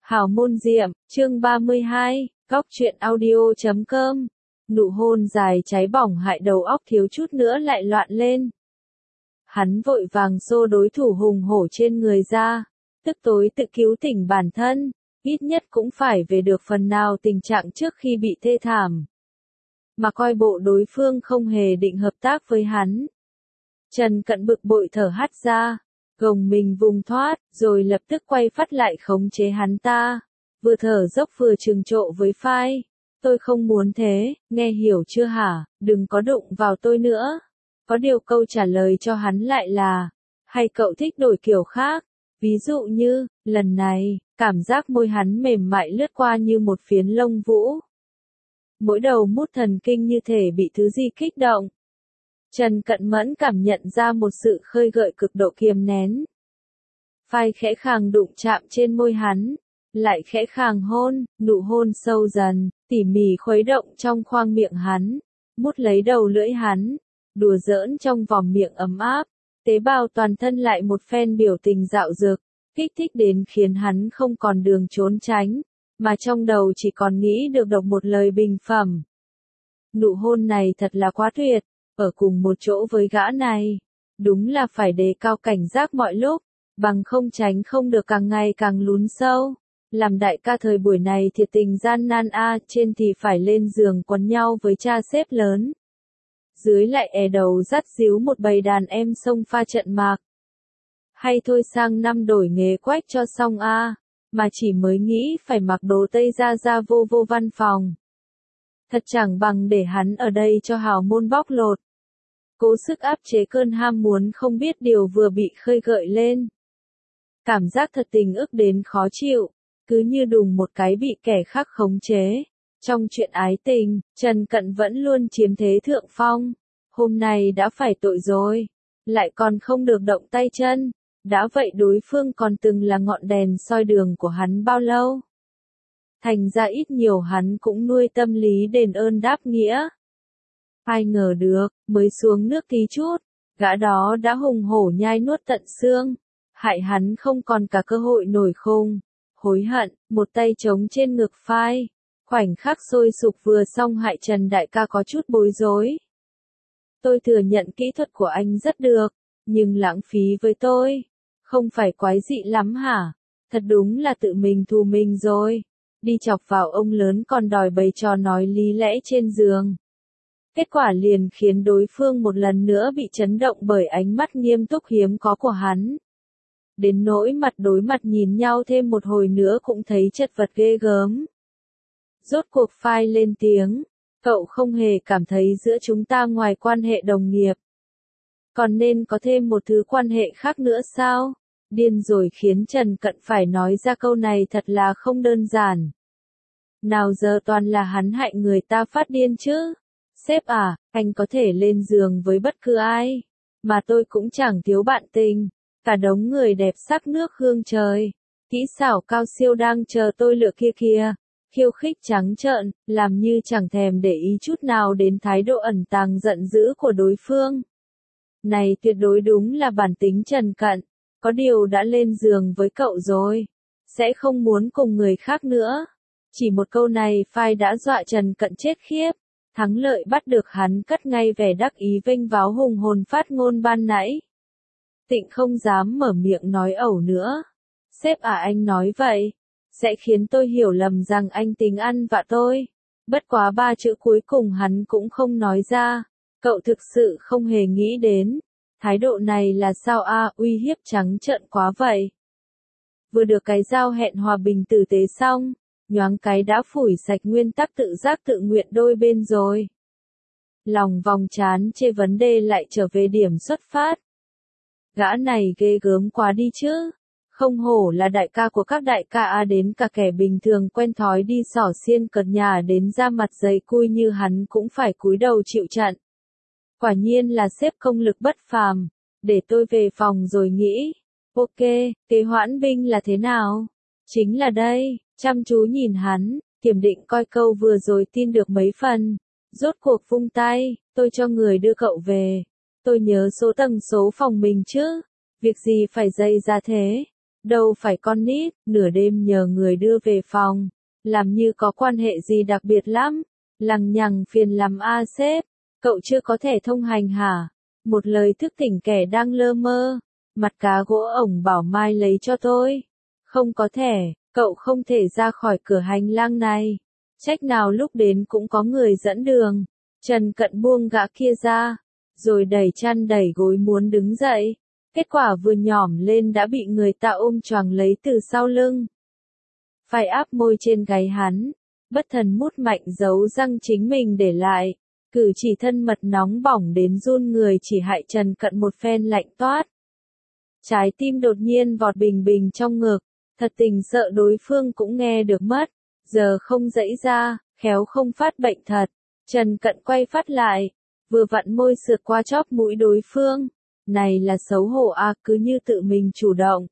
Hào môn diệm, chương 32, góc truyện audio.com. Nụ hôn dài cháy bỏng hại đầu óc thiếu chút nữa lại loạn lên. Hắn vội vàng xô đối thủ hùng hổ trên người ra, tức tối tự cứu tỉnh bản thân, ít nhất cũng phải về được phần nào tình trạng trước khi bị thê thảm. Mà coi bộ đối phương không hề định hợp tác với hắn. Trần Cận bực bội thở hắt ra, gồng mình vùng thoát, rồi lập tức quay phát lại khống chế hắn ta, vừa thở dốc vừa trừng trộ với phai. Tôi không muốn thế, nghe hiểu chưa hả, đừng có đụng vào tôi nữa. Có điều câu trả lời cho hắn lại là, hay cậu thích đổi kiểu khác, ví dụ như, lần này, cảm giác môi hắn mềm mại lướt qua như một phiến lông vũ. Mỗi đầu mút thần kinh như thể bị thứ gì kích động. Trần Cận Mẫn cảm nhận ra một sự khơi gợi cực độ kiềm nén. Phai khẽ khàng đụng chạm trên môi hắn, lại khẽ khàng hôn, nụ hôn sâu dần, tỉ mỉ khuấy động trong khoang miệng hắn, mút lấy đầu lưỡi hắn, đùa giỡn trong vòng miệng ấm áp, tế bào toàn thân lại một phen biểu tình dạo dực, kích thích đến khiến hắn không còn đường trốn tránh, mà trong đầu chỉ còn nghĩ được đọc một lời bình phẩm. Nụ hôn này thật là quá tuyệt, ở cùng một chỗ với gã này, đúng là phải đề cao cảnh giác mọi lúc, bằng không tránh không được càng ngày càng lún sâu. Làm đại ca thời buổi này thiệt tình gian nan trên thì phải lên giường quấn nhau với cha xếp lớn. Dưới lại đầu dắt díu một bầy đàn em xông pha trận mạc. Hay thôi sang năm đổi nghề quách cho xong mà chỉ mới nghĩ phải mặc đồ Tây ra vô văn phòng. Thật chẳng bằng để hắn ở đây cho hào môn bóc lột. Cố sức áp chế cơn ham muốn không biết điều vừa bị khơi gợi lên. Cảm giác thật tình ức đến khó chịu, cứ như đùng một cái bị kẻ khác khống chế. Trong chuyện ái tình, Trần Cận vẫn luôn chiếm thế thượng phong. Hôm nay đã phải tội rồi, lại còn không được động tay chân. Đã vậy đối phương còn từng là ngọn đèn soi đường của hắn bao lâu. Thành ra ít nhiều hắn cũng nuôi tâm lý đền ơn đáp nghĩa. Ai ngờ được, mới xuống nước tí chút, gã đó đã hùng hổ nhai nuốt tận xương, hại hắn không còn cả cơ hội nổi khùng. Hối hận, một tay trống trên ngực phai, khoảnh khắc sôi sục vừa xong hại Trần đại ca có chút bối rối. Tôi thừa nhận kỹ thuật của anh rất được, nhưng lãng phí với tôi, không phải quái dị lắm hả? Thật đúng là tự mình thù mình rồi, đi chọc vào ông lớn còn đòi bày trò nói lý lẽ trên giường. Kết quả liền khiến đối phương một lần nữa bị chấn động bởi ánh mắt nghiêm túc hiếm có của hắn. Đến nỗi mặt đối mặt nhìn nhau thêm một hồi nữa cũng thấy chật vật ghê gớm. Rốt cuộc phai lên tiếng, cậu không hề cảm thấy giữa chúng ta ngoài quan hệ đồng nghiệp. Còn nên có thêm một thứ quan hệ khác nữa sao? Điên rồi khiến Trần Cận phải nói ra câu này thật là không đơn giản. Nào giờ toàn là hắn hại người ta phát điên chứ. Sếp anh có thể lên giường với bất cứ ai. Mà tôi cũng chẳng thiếu bạn tình. Cả đống người đẹp sắc nước hương trời. Kỹ xảo cao siêu đang chờ tôi lựa kia kìa. Khiêu khích trắng trợn, làm như chẳng thèm để ý chút nào đến thái độ ẩn tàng giận dữ của đối phương. Này tuyệt đối đúng là bản tính Trần Cận. Có điều đã lên giường với cậu rồi. Sẽ không muốn cùng người khác nữa. Chỉ một câu này phai đã dọa Trần Cận chết khiếp. Thắng lợi bắt được hắn cất ngay vẻ đắc ý vênh váo hùng hồn phát ngôn ban nãy. Tịnh không dám mở miệng nói ẩu nữa. Sếp anh nói vậy, sẽ khiến tôi hiểu lầm rằng anh tính ăn vạ tôi. Bất quá 3 chữ cuối cùng hắn cũng không nói ra. Cậu thực sự không hề nghĩ đến. Thái độ này là sao uy hiếp trắng trợn quá vậy. Vừa được cái giao hẹn hòa bình tử tế xong, nhoáng cái đã phủi sạch nguyên tắc tự giác tự nguyện đôi bên rồi. Lòng vòng chán chê vấn đề lại trở về điểm xuất phát. Gã này ghê gớm quá đi chứ. Không hổ là đại ca của các đại ca đến cả kẻ bình thường quen thói đi xỏ xiên cợt nhà đến ra mặt dày cui như hắn cũng phải cúi đầu chịu trận. Quả nhiên là sếp công lực bất phàm. Để tôi về phòng rồi nghĩ. Ok, kế hoãn binh là thế nào? Chính là đây, chăm chú nhìn hắn, kiểm định coi câu vừa rồi tin được mấy phần. Rốt cuộc vung tay, tôi cho người đưa cậu về. Tôi nhớ số tầng số phòng mình chứ. Việc gì phải dây ra thế? đâu phải con nít, nửa đêm nhờ người đưa về phòng, làm như có quan hệ gì đặc biệt lắm, lằng nhằng phiền lắm a sếp, cậu chưa có thẻ thông hành hả? Một lời thức tỉnh kẻ đang lơ mơ, mặt cá gỗ ổng bảo mai lấy cho tôi. Không có thẻ, cậu không thể ra khỏi cửa hành lang này. Trách nào lúc đến cũng có người dẫn đường. Trần Cận buông gã kia ra, rồi đẩy chăn đẩy gối muốn đứng dậy. Kết quả vừa nhỏm lên đã bị người ta ôm choàng lấy từ sau lưng. Phải áp môi trên gáy hắn, bất thần mút mạnh dấu răng chính mình để lại. Cử chỉ thân mật nóng bỏng đến run người chỉ hại Trần Cận một phen lạnh toát. Trái tim đột nhiên vọt bình bình trong ngực, thật tình sợ đối phương cũng nghe được mất. Giờ không dãy ra, khéo không phát bệnh thật. Trần Cận quay phát lại, vừa vặn môi sượt qua chóp mũi đối phương. Này là xấu hổ à, cứ như tự mình chủ động.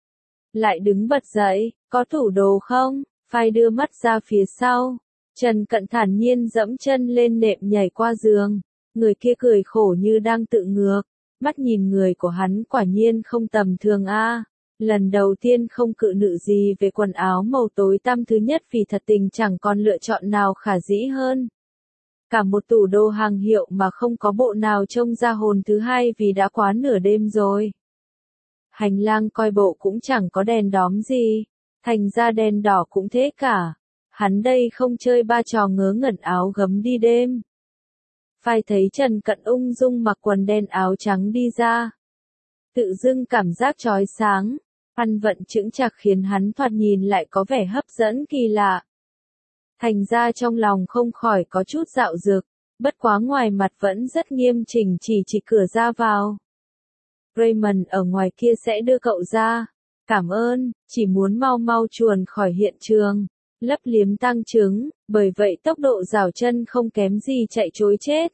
Lại đứng bật dậy, có tủ đồ không? Phải đưa mắt ra phía sau. Trần Cận thản nhiên dẫm chân lên nệm nhảy qua giường. Người kia cười khổ như đang tự ngược. Mắt nhìn người của hắn quả nhiên không tầm thường a. Lần đầu tiên không cự nữ gì về quần áo màu tối tăm thứ nhất vì thật tình chẳng còn lựa chọn nào khả dĩ hơn. Cả một tủ đồ hàng hiệu mà không có bộ nào trông ra hồn thứ hai vì đã quá nửa đêm rồi. Hành lang coi bộ cũng chẳng có đèn đóm gì, thành ra đèn đỏ cũng thế cả. Hắn đây không chơi ba trò ngớ ngẩn áo gấm đi đêm. Phải thấy Trần Cận ung dung mặc quần đen áo trắng đi ra. Tự dưng cảm giác chói sáng, ăn vận chững chạc khiến hắn thoạt nhìn lại có vẻ hấp dẫn kỳ lạ. Thành ra trong lòng không khỏi có chút dạo dực, bất quá ngoài mặt vẫn rất nghiêm chỉnh chỉ cửa ra vào. Raymond ở ngoài kia sẽ đưa cậu ra. Cảm ơn, chỉ muốn mau mau chuồn khỏi hiện trường. Lấp liếm tang chứng, bởi vậy tốc độ rảo chân không kém gì chạy trối chết.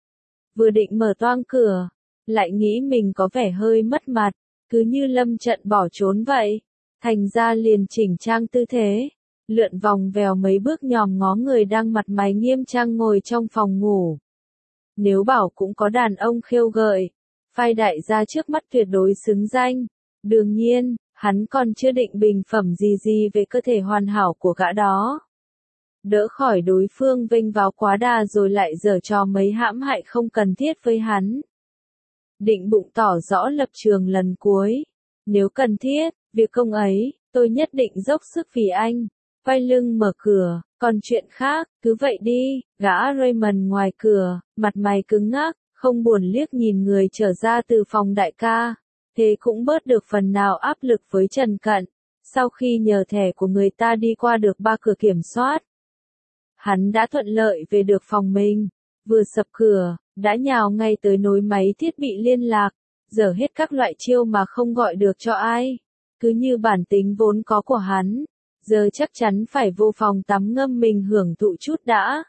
Vừa định mở toang cửa, lại nghĩ mình có vẻ hơi mất mặt, cứ như lâm trận bỏ trốn vậy. Thành ra liền chỉnh trang tư thế, lượn vòng vèo mấy bước nhòm ngó người đang mặt mày nghiêm trang ngồi trong phòng ngủ. Nếu bảo cũng có đàn ông khêu gợi, phai đại gia trước mắt tuyệt đối xứng danh. Đương nhiên, hắn còn chưa định bình phẩm gì về cơ thể hoàn hảo của gã đó. Đỡ khỏi đối phương vênh váo quá đà rồi lại giở trò mấy hãm hại không cần thiết với hắn. Định bụng tỏ rõ lập trường lần cuối. Nếu cần thiết, việc công ấy, tôi nhất định dốc sức vì anh. Quay lưng mở cửa, còn chuyện khác, cứ vậy đi. Gã Raymond ngoài cửa, mặt mày cứng ngắc, không buồn liếc nhìn người trở ra từ phòng đại ca. Thế cũng bớt được phần nào áp lực với Trần Cận. Sau khi nhờ thẻ của người ta đi qua được 3 cửa kiểm soát, hắn đã thuận lợi về được phòng mình. Vừa sập cửa, đã nhào ngay tới nối máy thiết bị liên lạc, dở hết các loại chiêu mà không gọi được cho ai. Cứ như bản tính vốn có của hắn, giờ chắc chắn phải vô phòng tắm ngâm mình hưởng thụ chút đã.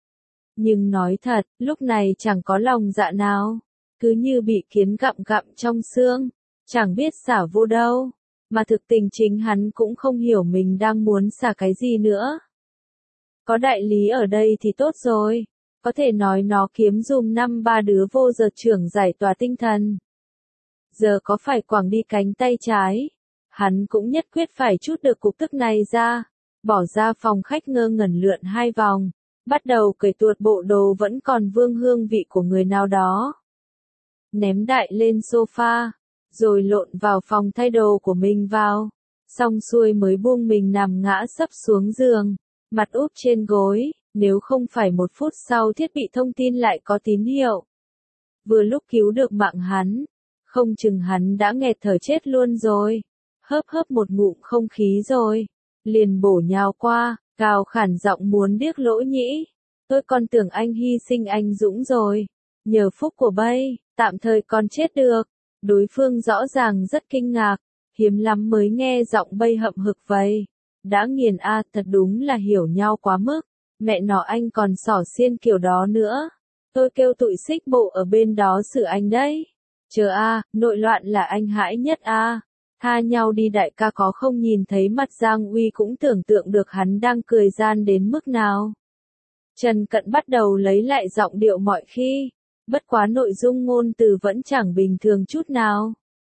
Nhưng nói thật, lúc này chẳng có lòng dạ nào, cứ như bị kiến gặm gặm trong xương, chẳng biết xả vô đâu, mà thực tình chính hắn cũng không hiểu mình đang muốn xả cái gì nữa. Có đại lý ở đây thì tốt rồi, có thể nói nó kiếm dùm 5-3 đứa vô giật trưởng giải tỏa tinh thần. Giờ có phải quẳng đi cánh tay trái, hắn cũng nhất quyết phải trút được cục tức này ra, bỏ ra phòng khách ngơ ngẩn lượn 2 vòng, bắt đầu cởi tuột bộ đồ vẫn còn vương hương vị của người nào đó. Ném đại lên sofa, rồi lộn vào phòng thay đồ của mình vào, xong xuôi mới buông mình nằm ngã sấp xuống giường, mặt úp trên gối, nếu không phải 1 phút sau thiết bị thông tin lại có tín hiệu. Vừa lúc cứu được mạng hắn, không chừng hắn đã nghẹt thở chết luôn rồi, hớp một ngụm không khí rồi, liền bổ nhào qua, gào khản giọng muốn điếc lỗ nhĩ. Tôi còn tưởng anh hy sinh anh dũng rồi, nhờ phúc của bây, tạm thời còn chết được. Đối phương rõ ràng rất kinh ngạc, hiếm lắm mới nghe giọng bây hậm hực vậy. Đã nghiền a, thật đúng là hiểu nhau quá mức, mẹ nó anh còn xỏ xiên kiểu đó nữa. Tôi kêu tụi xích bộ ở bên đó xử anh đấy. Chờ a, nội loạn là anh hãi nhất a. Tha nhau đi đại ca, có không nhìn thấy mặt Giang Uy cũng tưởng tượng được hắn đang cười gian đến mức nào. Trần Cận bắt đầu lấy lại giọng điệu mọi khi, bất quá nội dung ngôn từ vẫn chẳng bình thường chút nào.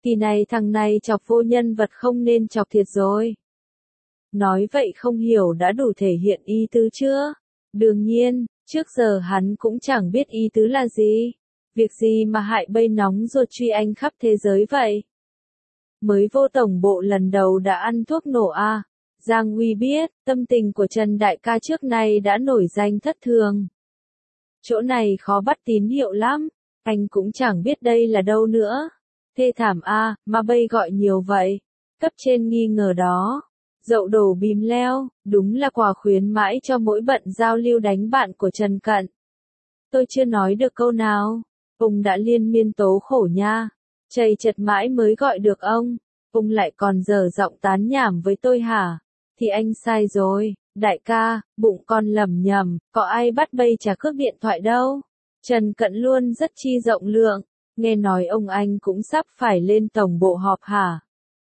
Kỳ này thằng này chọc vô nhân vật không nên chọc thiệt rồi. Nói vậy không hiểu đã đủ thể hiện ý tứ chưa? Đương nhiên, trước giờ hắn cũng chẳng biết ý tứ là gì. Việc gì mà hại bây nóng ruột truy anh khắp thế giới vậy? Mới vô tổng bộ lần đầu đã ăn thuốc nổ à? Giang Huy biết, tâm tình của Trần Đại ca trước nay đã nổi danh thất thường. Chỗ này khó bắt tín hiệu lắm, anh cũng chẳng biết đây là đâu nữa. Thê thảm à, mà bây gọi nhiều vậy. Cấp trên nghi ngờ đó. Dậu đổ bìm leo, đúng là quà khuyến mãi cho mỗi bận giao lưu đánh bạn của Trần Cận. Tôi chưa nói được câu nào, ông đã liên miên tố khổ nha. Chầy chật mãi mới gọi được ông lại còn dở giọng tán nhảm với tôi hả? Thì anh sai rồi, đại ca, bụng con lầm nhầm, có ai bắt bây trả cước điện thoại đâu. Trần Cận luôn rất chi rộng lượng, nghe nói ông anh cũng sắp phải lên tổng bộ họp hả?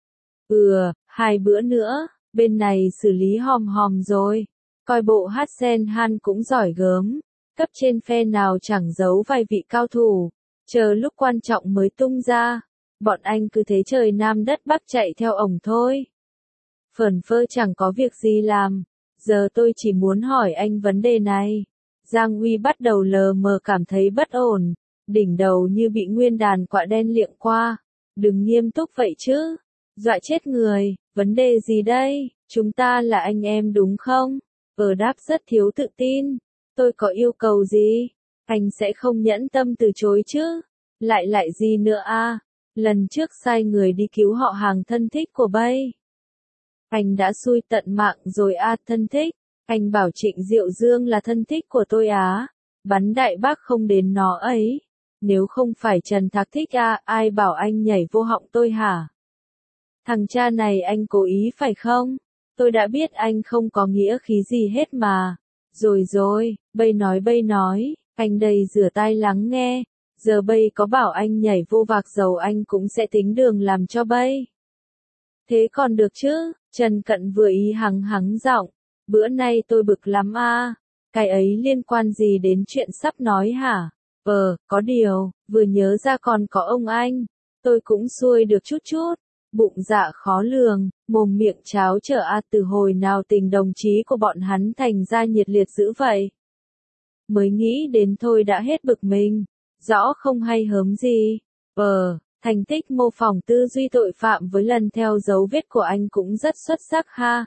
2 bữa nữa, bên này xử lý hòm hòm rồi. Coi bộ hát sen han cũng giỏi gớm, cấp trên phe nào chẳng giấu vài vị cao thủ, chờ lúc quan trọng mới tung ra. Bọn anh cứ thế trời nam đất bắc chạy theo ổng thôi. Phởn phơ chẳng có việc gì làm, giờ tôi chỉ muốn hỏi anh vấn đề này. Giang Huy bắt đầu lờ mờ cảm thấy bất ổn, đỉnh đầu như bị nguyên đàn quạ đen liệng qua. Đừng nghiêm túc vậy chứ, dọa chết người, vấn đề gì đây, chúng ta là anh em đúng không? Đáp rất thiếu tự tin, tôi có yêu cầu gì? Anh sẽ không nhẫn tâm từ chối chứ? Lại gì nữa à? Lần trước sai người đi cứu họ hàng thân thích của bây. Anh đã xui tận mạng rồi à, thân thích. Anh bảo Trịnh Diệu Dương là thân thích của tôi á. Bắn đại bác không đến nó ấy. Nếu không phải Trần Thạc thích à, ai bảo anh nhảy vô họng tôi hả? Thằng cha này anh cố ý phải không? Tôi đã biết anh không có nghĩa khí gì hết mà. Rồi, bây nói, anh đây rửa tai lắng nghe. Giờ bây có bảo anh nhảy vô vạc dầu anh cũng sẽ tính đường làm cho bây. Thế còn được chứ, Trần Cận vừa ý hắng giọng. Bữa nay tôi bực lắm à. Cái ấy liên quan gì đến chuyện sắp nói hả? Có điều, vừa nhớ ra còn có ông anh. Tôi cũng xuôi được chút. Bụng dạ khó lường, mồm miệng cháo trở từ hồi nào tình đồng chí của bọn hắn thành ra nhiệt liệt dữ vậy. Mới nghĩ đến thôi đã hết bực mình. Rõ không hay hớm gì. Thành tích mô phỏng tư duy tội phạm với lần theo dấu vết của anh cũng rất xuất sắc ha.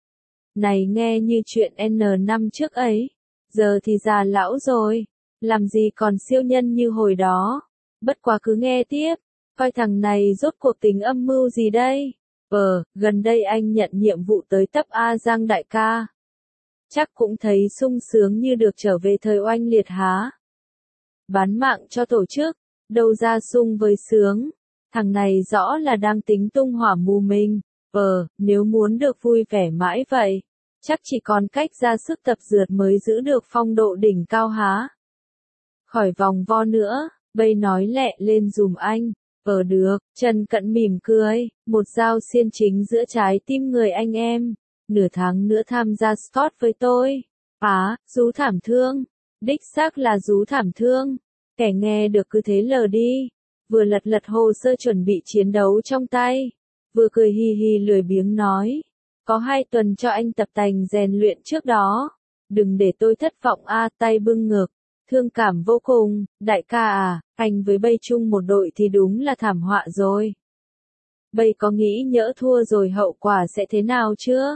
Này nghe như chuyện N năm trước ấy. Giờ thì già lão rồi. Làm gì còn siêu nhân như hồi đó. Bất quá cứ nghe tiếp. Coi thằng này rốt cuộc tính âm mưu gì đây? Gần đây anh nhận nhiệm vụ tới tấp A Giang đại ca. Chắc cũng thấy sung sướng như được trở về thời oanh liệt há. Bán mạng cho tổ chức, đâu ra sung với sướng. Thằng này rõ là đang tính tung hỏa mù mình. Nếu muốn được vui vẻ mãi vậy, chắc chỉ còn cách ra sức tập dượt mới giữ được phong độ đỉnh cao há. Khỏi vòng vo nữa, bây nói lẹ lên dùm anh. Được, Trần Cận mỉm cười, một dao xiên chính giữa trái tim người anh em. Nửa tháng nữa tham gia Scott với tôi. Rú thảm thương. Đích xác là rú thảm thương. Kẻ nghe được cứ thế lờ đi. Vừa lật hồ sơ chuẩn bị chiến đấu trong tay. Vừa cười hì hì lười biếng nói. Có 2 tuần cho anh tập tành rèn luyện trước đó. Đừng để tôi thất vọng tay bưng ngực. Thương cảm vô cùng, đại ca à, anh với bây chung một đội thì đúng là thảm họa rồi. Bây có nghĩ nhỡ thua rồi hậu quả sẽ thế nào chưa?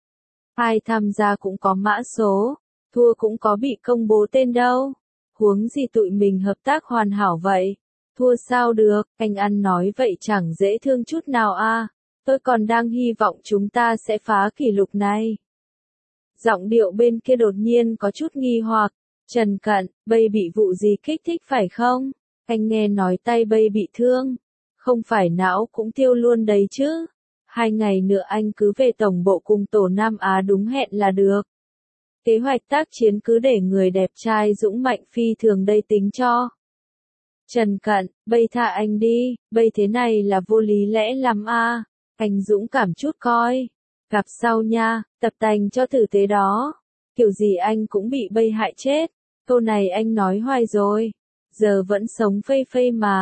Ai tham gia cũng có mã số, thua cũng có bị công bố tên đâu. Huống gì tụi mình hợp tác hoàn hảo vậy? Thua sao được, anh ăn nói vậy chẳng dễ thương chút nào à. Tôi còn đang hy vọng chúng ta sẽ phá kỷ lục này. Giọng điệu bên kia đột nhiên có chút nghi hoặc. Trần Cận, bây bị vụ gì kích thích phải không? Anh nghe nói tay bây bị thương. Không phải não cũng tiêu luôn đấy chứ. 2 ngày nữa anh cứ về tổng bộ cùng tổ Nam Á đúng hẹn là được. Kế hoạch tác chiến cứ để người đẹp trai dũng mạnh phi thường đây tính cho. Trần Cận, bây thả anh đi, bây thế này là vô lý lẽ lắm à. Anh dũng cảm chút coi. Gặp sau nha, tập tành cho tử tế đó. Kiểu gì anh cũng bị bây hại chết. Câu này anh nói hoài rồi. Giờ vẫn sống phây phây mà.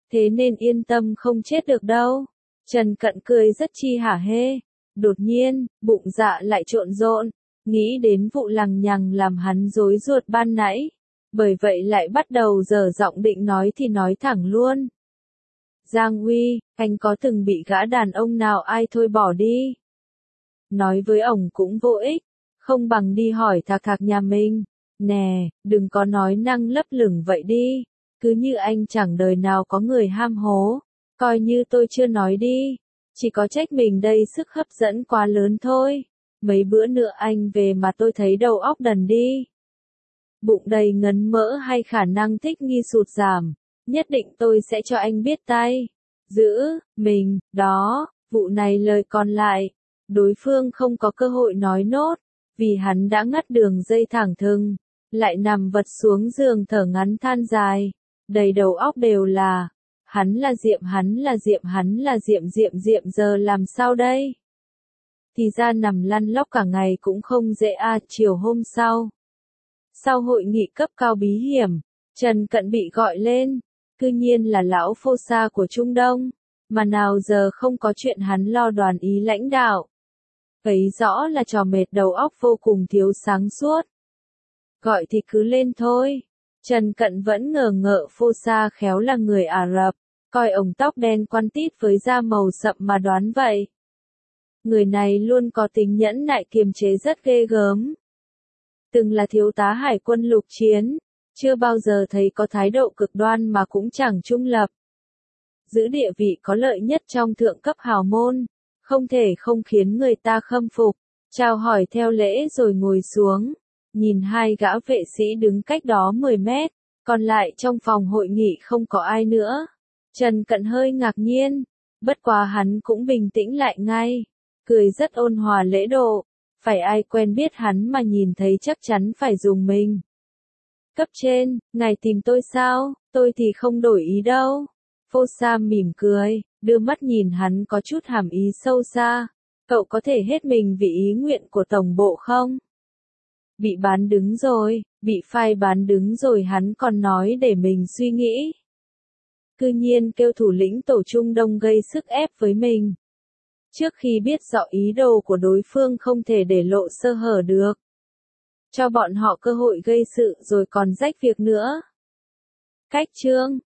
thế nên yên tâm không chết được đâu. Trần Cận cười rất chi hả hê. Đột nhiên, bụng dạ lại trộn rộn, nghĩ đến vụ lằng nhằng làm hắn rối ruột ban nãy. Bởi vậy lại bắt đầu dở giọng định nói thì nói thẳng luôn. Giang Uy, anh có từng bị gã đàn ông nào ai thôi bỏ đi? Nói với ổng cũng vô ích, không bằng đi hỏi thạc thạc nhà mình. Nè, đừng có nói năng lấp lửng vậy đi, cứ như anh chẳng đời nào có người ham hố, coi như tôi chưa nói đi, chỉ có trách mình đây sức hấp dẫn quá lớn thôi. Mấy bữa nữa anh về mà tôi thấy đầu óc đần đi. Bụng đầy ngấn mỡ hay khả năng thích nghi sụt giảm, nhất định tôi sẽ cho anh biết tay. Giữ, mình, đó, vụ này lời còn lại. Đối phương không có cơ hội nói nốt, vì hắn đã ngắt đường dây thẳng thừng, lại nằm vật xuống giường thở ngắn than dài, đầy đầu óc đều là, hắn là Diệm, hắn là Diệm, hắn là Diệm, Diệm, Diệm, giờ làm sao đây? Thì ra nằm lăn lóc cả ngày cũng không dễ à. Chiều hôm sau hội nghị cấp cao bí hiểm, Trần Cận bị gọi lên, cư nhiên là lão phô sa của Trung Đông, mà nào giờ không có chuyện hắn lo đoàn ý lãnh đạo. Thấy rõ là trò mệt đầu óc vô cùng thiếu sáng suốt. Gọi thì cứ lên thôi. Trần Cận vẫn ngờ ngợ phô sa khéo là người Ả Rập, coi ổng tóc đen quăn tít với da màu sậm mà đoán vậy. Người này luôn có tính nhẫn nại kiềm chế rất ghê gớm. Từng là thiếu tá hải quân lục chiến, chưa bao giờ thấy có thái độ cực đoan mà cũng chẳng trung lập. Giữ địa vị có lợi nhất trong thượng cấp hào môn, không thể không khiến người ta khâm phục. Chào hỏi theo lễ rồi ngồi xuống, nhìn hai gã vệ sĩ đứng cách đó 10 mét, còn lại trong phòng hội nghị không có ai nữa. Trần Cận hơi ngạc nhiên, bất quá hắn cũng bình tĩnh lại ngay, cười rất ôn hòa lễ độ, phải ai quen biết hắn mà nhìn thấy chắc chắn phải dùng mình. Cấp trên, ngài tìm tôi sao? Tôi thì không đổi ý đâu. Phô Sa mỉm cười, đưa mắt nhìn hắn có chút hàm ý sâu xa. Cậu có thể hết mình vì ý nguyện của tổng bộ không? Bị bán đứng rồi, bị phai bán đứng rồi hắn còn nói để mình suy nghĩ. Cư nhiên kêu thủ lĩnh tổ Trung Đông gây sức ép với mình. Trước khi biết rõ ý đồ của đối phương không thể để lộ sơ hở được. Cho bọn họ cơ hội gây sự rồi còn rách việc nữa. Cách chương